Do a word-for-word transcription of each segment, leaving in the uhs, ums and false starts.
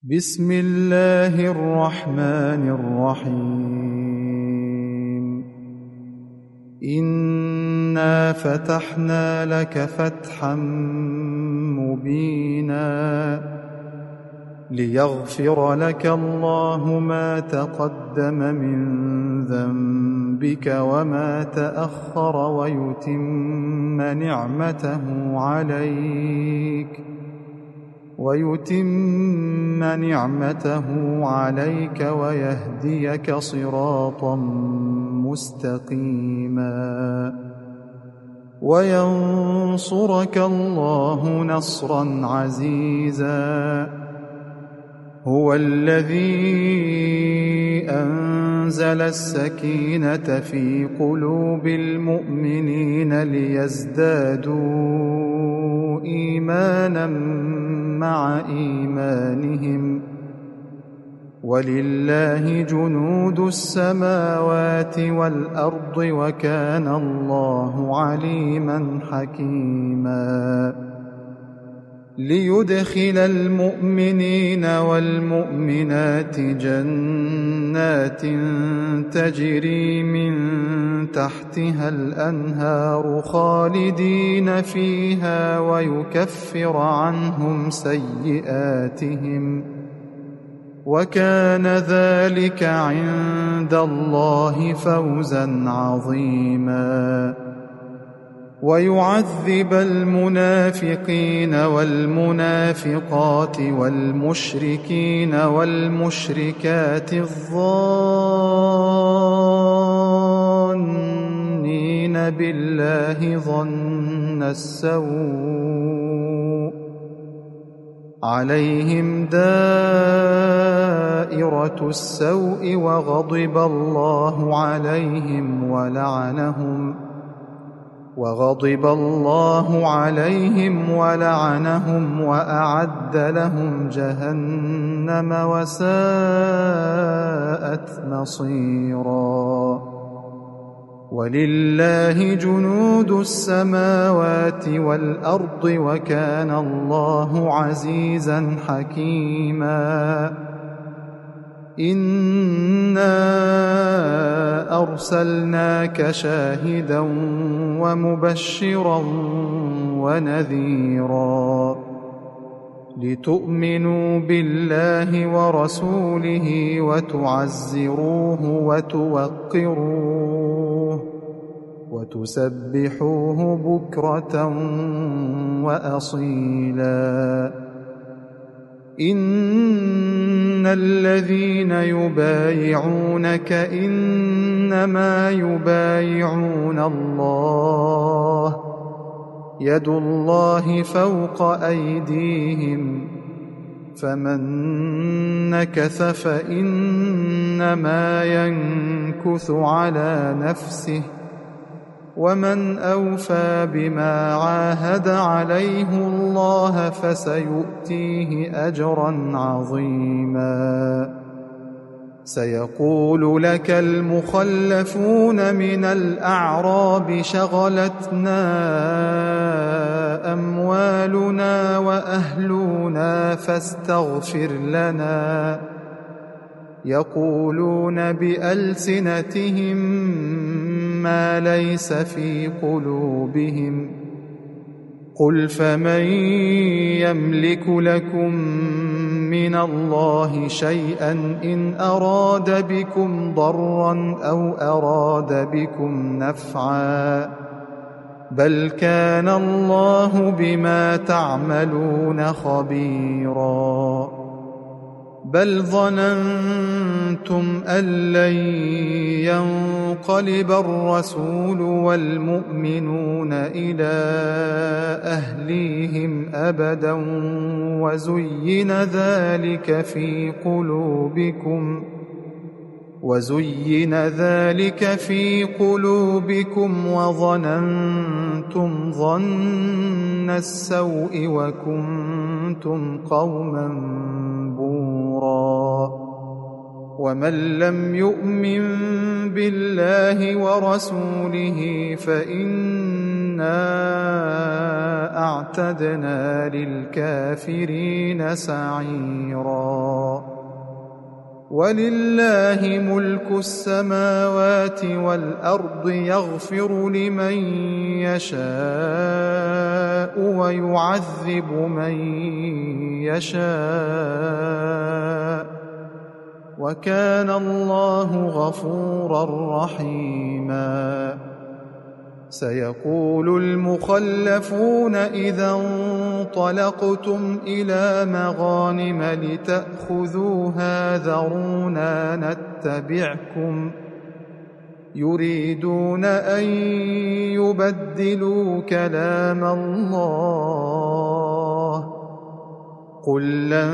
بسم الله الرحمن الرحيم إنا فتحنا لك فتحا مبينا ليغفر لك الله ما تقدم من ذنبك وما تأخر ويتم نعمته عليك ويتم نعمته عليك ويهديك صراطا مستقيما وينصرك الله نصرا عزيزا هو الذي أنزل السكينة في قلوب المؤمنين ليزدادوا إيمانا مع إيمانهم ولله جنود السماوات والأرض وكان الله عليما حكيما ليدخل المؤمنين والمؤمنات جنات تجري من تحتها الأنهار خالدين فيها ويكفر عنهم سيئاتهم وكان ذلك عند الله فوزا عظيما ويعذب المنافقين والمنافقات والمشركين والمشركات الظانين بالله ظن السوء عليهم دائرة السوء وغضب الله عليهم ولعنهم وغضب الله عليهم ولعنهم وأعد لهم جهنم وساءت مصيرا ولله جنود السماوات والأرض وكان الله عزيزا حكيما إنا أرسلناك شاهدا ومبشرا ونذيرا لتؤمنوا بالله ورسوله وتعزروه وتوقروه وتسبحوه بكرة وأصيلا إن الذين يبايعونك إنما يبايعون الله يد الله فوق أيديهم فمن نكث فإنما ينكث على نفسه ومن أوفى بما عاهد عليه الله فسيؤتيه أجرا عظيما سيقول لك المخلفون من الأعراب شغلتنا أموالنا وأهلنا فاستغفر لنا يقولون بألسنتهم ما ليس في قلوبهم قل فمن يملك لكم من الله شيئا إن أراد بكم ضرا أو أراد بكم نفعا بل كان الله بما تعملون خبيرا بل ظننتم أن لن ينقلب الرسول والمؤمنون إلى أهليهم أبدا وزين ذلك في قلوبكم وزين ذلك في قلوبكم وظننتم ظن السوء وكنتم قوما بورا ومن لم يؤمن بالله ورسوله فإنا أعتدنا للكافرين سعيرا وَلِلَّهِ مُلْكُ السَّمَاوَاتِ وَالْأَرْضِ يَغْفِرُ لِمَن يَشَاءُ وَيُعَذِّبُ مَن يَشَاءُ ۚ وَكَانَ اللَّهُ غَفُورًا رَّحِيمًا. سيقول المخلفون إذا انطلقتم إلى مغانم لتأخذوها ذرونا نتبعكم، يريدون أن يبدلوا كلام الله. قل لن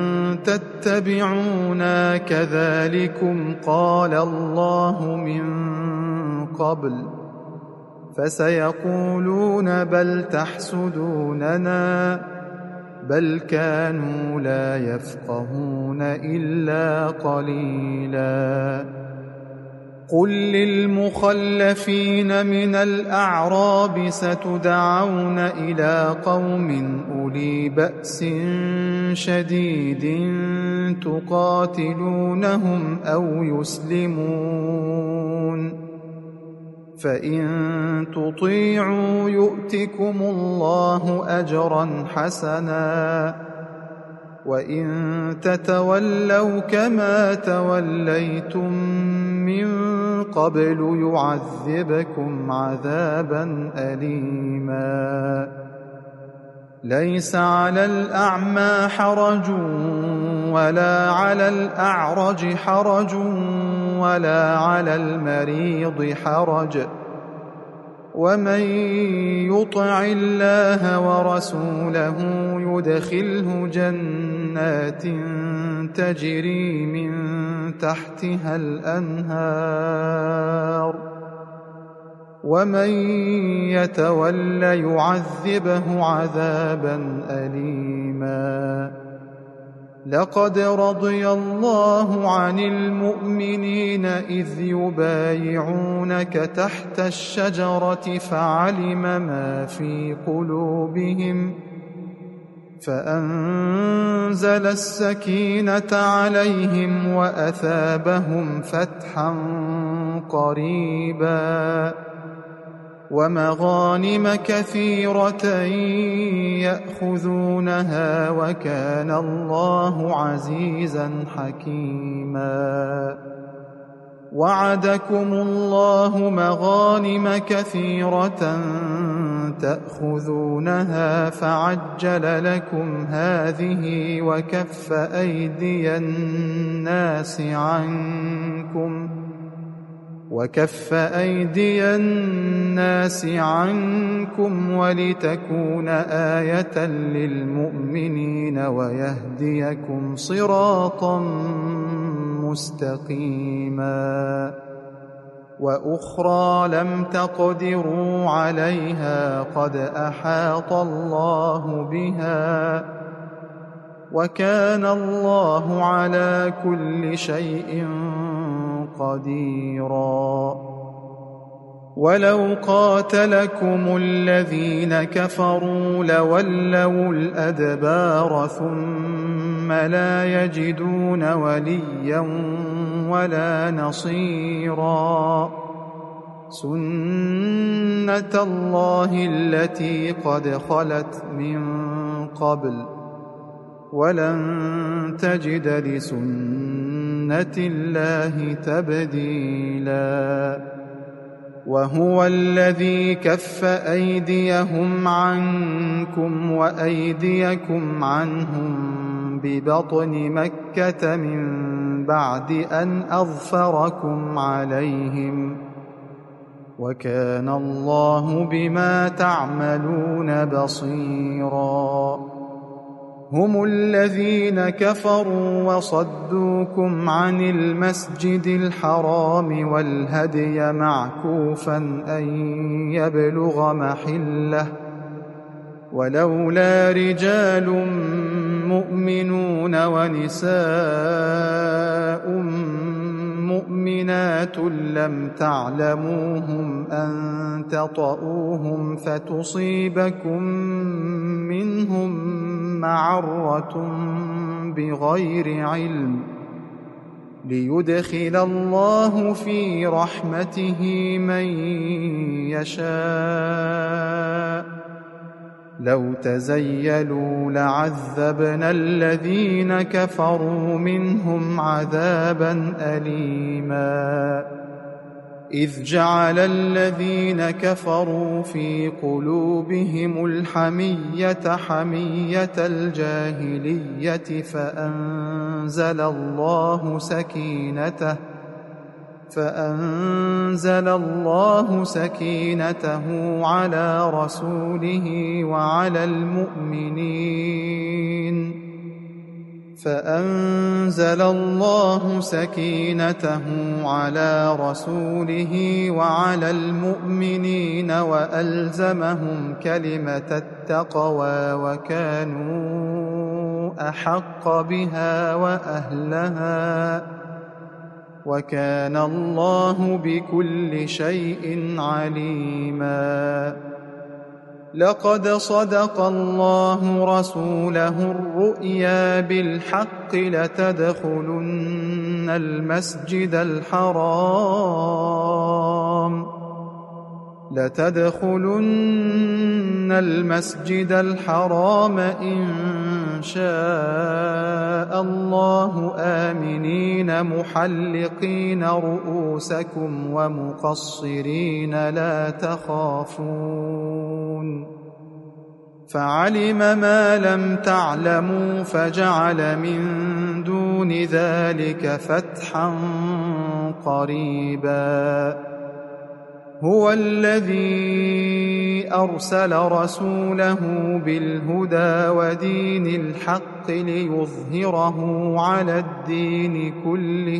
تتبعونا كذلكم قال الله من قبل، فسيقولون بل تحسدوننا بل كانوا لا يفقهون إلا قليلا. قل للمخلفين من الأعراب ستدعون إلى قوم أولي بأس شديد تقاتلونهم أو يسلمون، فإن تطيعوا يؤتكم الله أجرا حسنا، وإن تتولوا كما توليتم من قبل يعذبكم عذابا أليما. ليس على الأعمى حرج ولا على الأعرج حرج ولا على المريض حرج، ومن يطع الله ورسوله يدخله جنات تجري من تحتها الأنهار، ومن يتول يعذبه عذابا أليما. لقد رضي الله عن المؤمنين إذ يبايعونك تحت الشجرة فعلم ما في قلوبهم فأنزل السكينة عليهم وأثابهم فتحا قريبا، ومغانم كثيرة يأخذونها وكان الله عزيزا حكيما. وعدكم الله مغانم كثيرة تأخذونها فعجل لكم هذه وكف أيدي الناس عنكم وكف أيدي الناس عنكم ولتكون آية للمؤمنين ويهديكم صراطا مستقيما. وأخرى لم تقدروا عليها قد أحاط الله بها، وكان الله على كل شيء قديرا. ولو قاتلكم الذين كفروا لولوا الأدبار ثم لا يجدون وليا ولا نصيرا. سنة الله التي قد خلت من قبل ولن تجد لسنة الله تبديلا. وهو الذي كف أيديهم عنكم وأيديكم عنهم ببطن مكة من بعد أن أظفركم عليهم، وكان الله بما تعملون بصيرا. هم الذين كفروا وصدوكم عن المسجد الحرام والهدي معكوفا أن يبلغ محله، ولولا رجال مؤمنون ونساء مؤمنات لم تعلموهم أن تطؤوهم فتصيبكم منهم معرة بغير علم، ليدخل الله في رحمته من يشاء لو تزيلوا لعذبنا الذين كفروا منهم عذابا أليما إذ جعل الذين كفروا في قلوبهم الحمية حمية الجاهلية فأنزل الله سكينته فأنزل الله سكينته على رسوله وعلى المؤمنين فأنزل الله سكينته على رسوله وعلى المؤمنين وألزمهم كلمة التقوى وكانوا أحق بها وأهلها وكان الله بكل شيء عليما لقد صدق الله رسوله الرؤيا بالحق لتدخلن المسجد الحرام لتدخلن المسجد الحرام إن شاء الله آمنين محلقين رؤوسكم ومقصرين لا تخافون فعلم ما لم تعلموا فجعل من دون ذلك فتحا قريبا هو الذي أرسل رسوله بالهدى ودين الحق ليظهره على الدين كله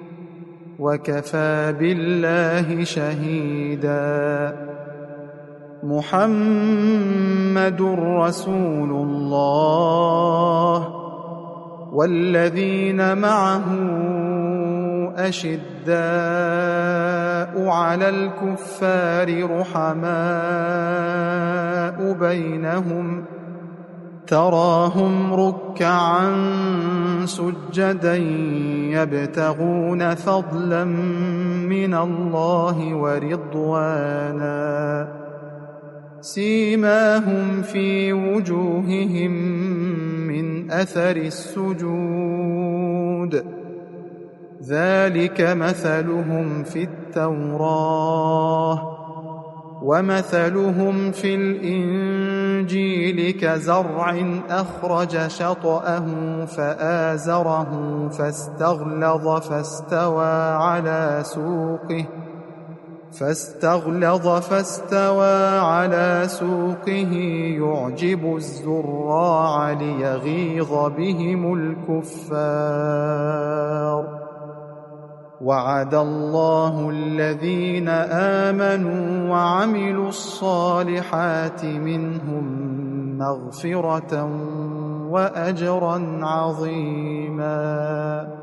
وكفى بالله شهيدا محمد رسول الله والذين معه أشداء على الكفار رحماء بينهم تراهم ركعا سجدا يبتغون فضلا من الله ورضوانا سيماهم في وجوههم من أثر السجود ذلك مثلهم في التوراة ومثلهم في الإنجيل كزرع أخرج شطأه فآزره فاستغلظ فاستوى على سوقه فاستغلظ فاستوى على سوقه يعجب الزراع ليغيظ بهم الكفار وعد الله الذين آمنوا وعملوا الصالحات منهم مغفرة وأجرا عظيما